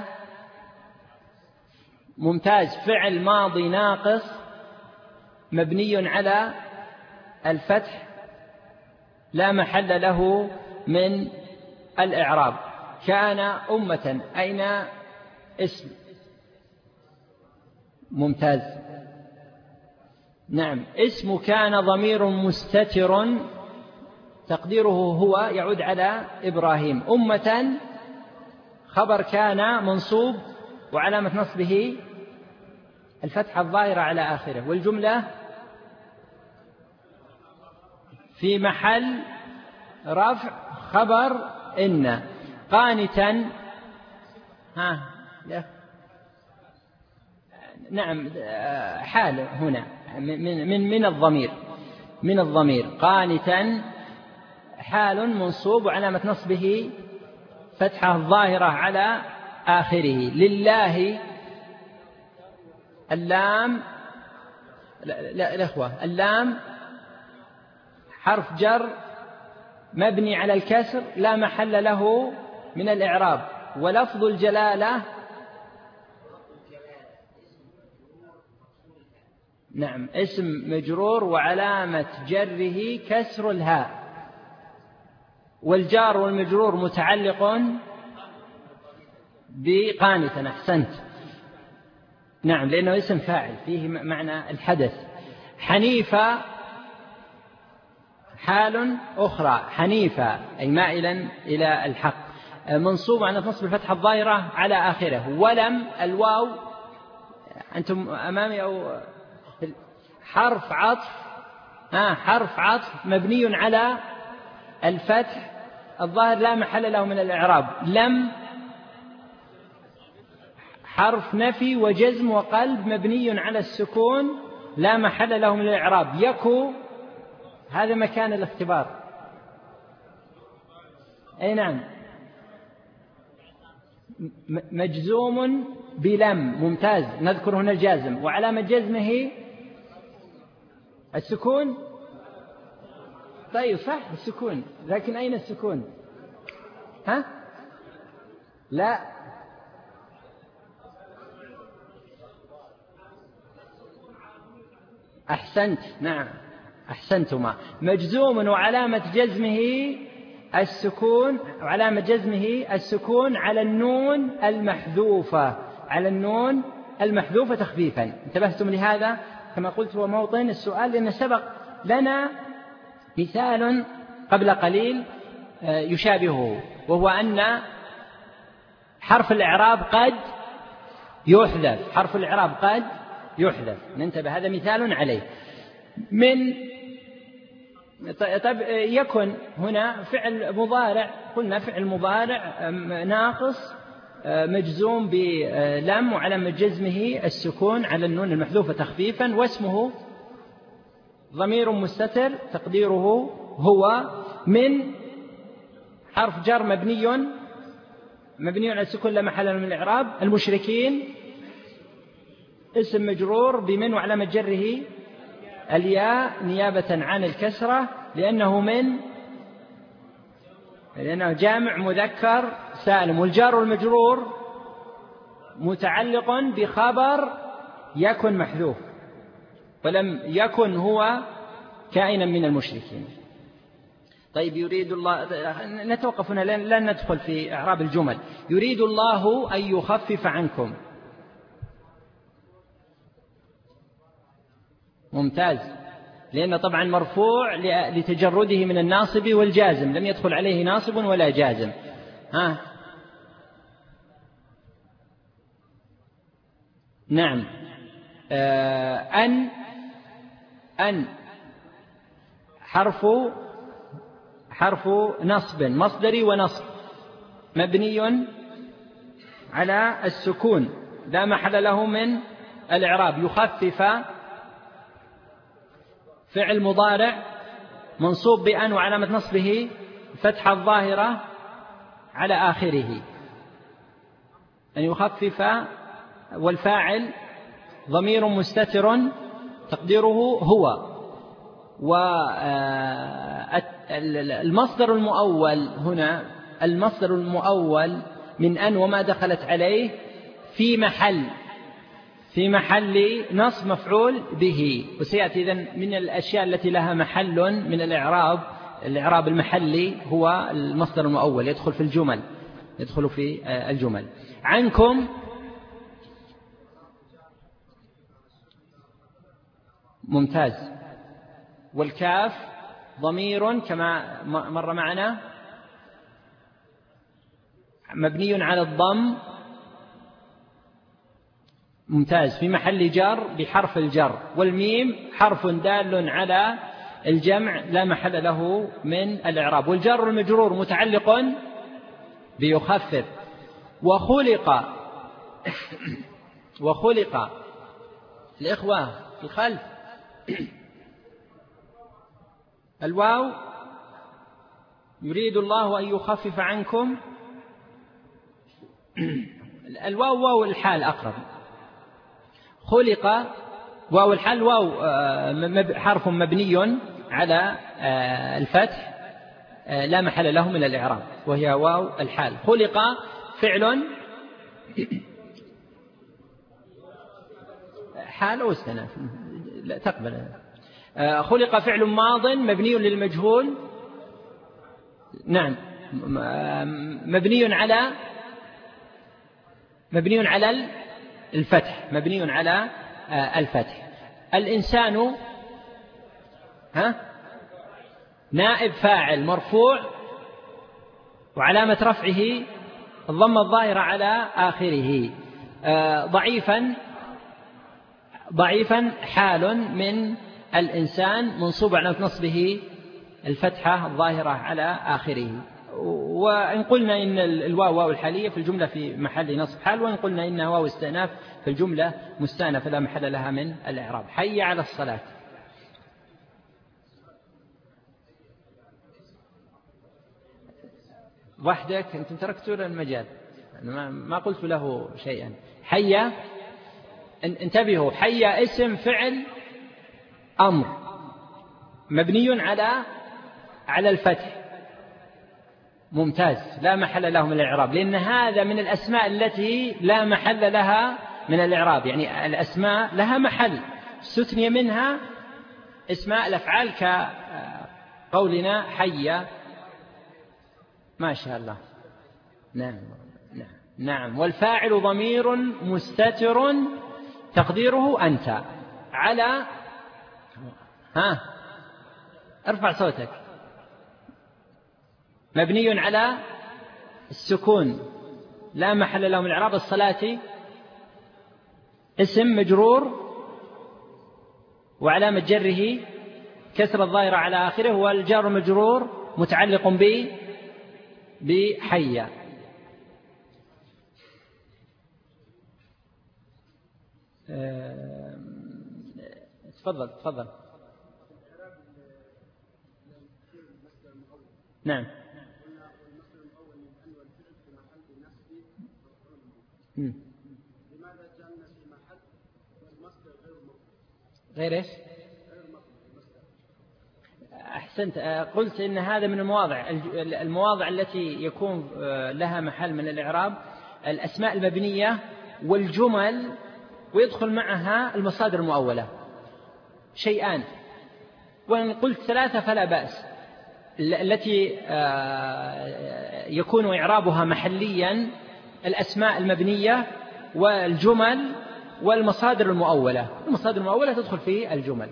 ممتاز. فعل ماضي ناقص مبني على الفتح لا محل له من الإعراب. كان أمة، أين اسم. ممتاز. نعم. اسم كان ضمير مستتر تقديره هو يعود على إبراهيم. أمة خبر كان منصوب وعلامة نصبه الفتحة الظاهرة على آخره، والجملة في محل رفع خبر إن. قانتا ها لا. نعم حال هنا من من من الضمير من الضمير قانتا حال منصوب وعلامة نصبه فتحة الظاهرة على آخره. لله اللام لا لا الأخوة اللام حرف جر مبني على الكسر لا محل له من الإعراب. ولفظ الجلالة نعم اسم مجرور وعلامة جره كسر الهاء. والجار والمجرور متعلق بقانتا. أحسنت. نعم لأنه اسم فاعل فيه معنى الحدث. حنيفة حال أخرى. حنيفة أي مائلا إلى الحق، منصوب على نصب الفتحة الظاهرة على آخره. ولم الواو أنتم أمامي أو حرف عطف آه حرف عطف مبني على الفتح الظاهر لا محل له من الإعراب. لم حرف نفي وجزم وقلب مبني على السكون لا محل له من الإعراب. يكو هذا مكان الاختبار. أي نعم مجزوم بلم. ممتاز. نذكر هنا الجازم وعلامة جزمه السكون. طيب صح السكون، لكن أين السكون؟ ها لا أحسنت. نعم أحسنتما. مجزوم وعلامة جزمه السكون وعلامة جزمه السكون على النون المحذوفة على النون المحذوفة تخفيفا. انتبهتم لهذا؟ كما قلت هو موطن السؤال لأن سبق لنا مثال قبل قليل يشابهه، وهو أن حرف الإعراب قد يحذف. حرف الإعراب قد يحذف. ننتبه هذا مثال عليه. من طيب يكن هنا فعل مضارع. قلنا فعل مضارع ناقص مجزوم بلم وعلامة جزمه السكون على النون المحذوفة تخفيفا، واسمه ضمير مستتر تقديره هو. من حرف جر مبني مبني على السكون لا محل له من الإعراب. المشركين اسم مجرور بمن وعلامة جره الياء نيابة عن الكسرة لأنه من لأنه جامع مذكر سالم. والجار والمجرور متعلق بخبر يكن محذوف، ولم يكن هو كائنا من المشركين. طيب يريد الله نتوقف هنا لن ندخل في إعراب الجمل. يريد الله أن يخفف عنكم. ممتاز. لأنه طبعا مرفوع لتجرده من الناصب والجازم، لم يدخل عليه ناصب ولا جازم. ها نعم آه أن أن حرف حرف نصب مصدري ونصب مبني على السكون لا محل له من الإعراب. يخفف فعل مضارع منصوب بأن وعلامة نصبه فتحة الظاهرة على آخره. أن يخفف والفاعل ضمير مستتر تقديره هو. والمصدر المؤول هنا المصدر المؤول من أن وما دخلت عليه في محل في محل نصب مفعول به. وسيأتي إذن من الأشياء التي لها محل من الإعراب الإعراب المحلي هو المصدر المؤول يدخل في الجمل يدخل في الجمل. عنكم ممتاز. والكاف ضمير كما مر معنا مبني على الضم، ممتاز، في محل جر بحرف الجر. والميم حرف دال على الجمع لا محل له من الإعراب. والجر المجرور متعلق بيخفف. وخلق وخلق الإخوة في الخلف الواو يريد الله أن يخفف عنكم. الواو واو الحال أقرب. خلق واو الحال واو حرف مبني على الفتح لا محل له من الإعراب وهي واو الحال. خلق فعل حال أو استئناف لا تقبل. خلق فعل ماض مبني للمجهول، نعم، مبني على مبني على الفتح مبني على الفتح. الإنسان ها نائب فاعل مرفوع وعلامة رفعه الضمة الظاهرة على آخره. ضعيفا ضعيفا حال من الإنسان منصوب على نصبه الفتحة الظاهرة على آخره. وإن قلنا إن الواو واو الحالية في الجملة في محل نصب حال، وإن قلنا إنها واو استئناف في الجملة مستأنفة لا محل لها من الإعراب. حي على الصلاة. وحدك أنتم تركتوا له المجال، أنا ما قلت له شيئا. حي انتبهوا، حي اسم فعل أمر مبني على على الفتح، ممتاز، لا محل له من الإعراب، لأن هذا من الأسماء التي لا محل لها من الإعراب. يعني الأسماء لها محل استثني منها اسماء الأفعال كقولنا حي ما شاء الله. نعم نعم نعم. والفاعل ضمير مستتر تقديره أنت. على ها ارفع صوتك. مبني على السكون لا محل له من الإعراب. الصلاة اسم مجرور وعلامة جره كسر الظاهرة على آخره، والجار مجرور متعلق ب بحي. تفضل تفضل. نعم. غير ايش؟ أحسنت. قلت إن هذا من المواضع المواضع التي يكون لها محل من الإعراب الأسماء المبنية والجمل، ويدخل معها المصادر المؤولة شيئان، وإن قلت ثلاثة فلا بأس. التي يكون إعرابها محليا الأسماء المبنية والجمل والمصادر المؤولة. المصادر المؤولة تدخل في الجمل.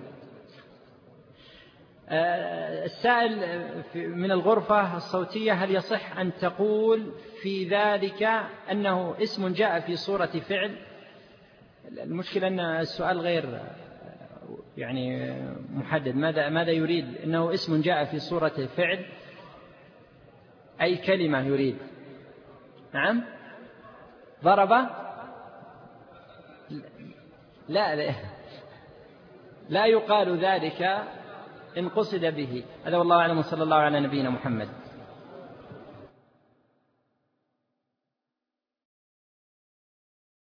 السائل من الغرفة الصوتية: هل يصح أن تقول في ذلك أنه اسم جاء في صورة فعل؟ المشكلة أن السؤال غير يعني محدد. ماذا ماذا يريد؟ إنه اسم جاء في صورة فعل، أي كلمة يريد؟ نعم. ضرب؟ لا لا, لا يقال ذلك إن قصد به. هذا والله أعلم، صلى الله على نبينا محمد.